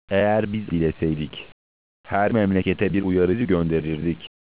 Eğer biz dileseydik, her memlekete bir uyarıcı gönderirdik.